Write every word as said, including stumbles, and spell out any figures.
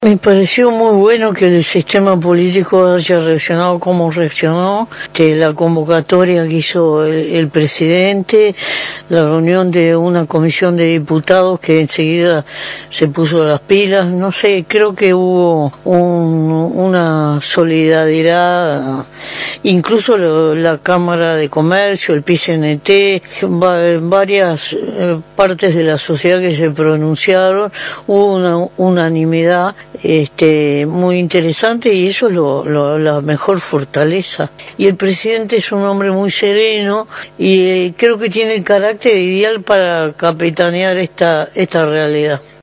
Me pareció muy bueno que el sistema político haya reaccionado como reaccionó, que la convocatoria que hizo el, el presidente, la reunión de una comisión de diputados que enseguida se puso las pilas, no sé, creo que hubo un, una solidaridad, incluso lo, la Cámara de Comercio, el P C N T, varias eh, partes de la sociedad que se pronunciaron, hubo una unanimidad este muy interesante y eso es lo, lo, la mejor fortaleza. Y el presidente es un hombre muy sereno y eh, creo que tiene el carácter ideal para capitanear esta esta realidad.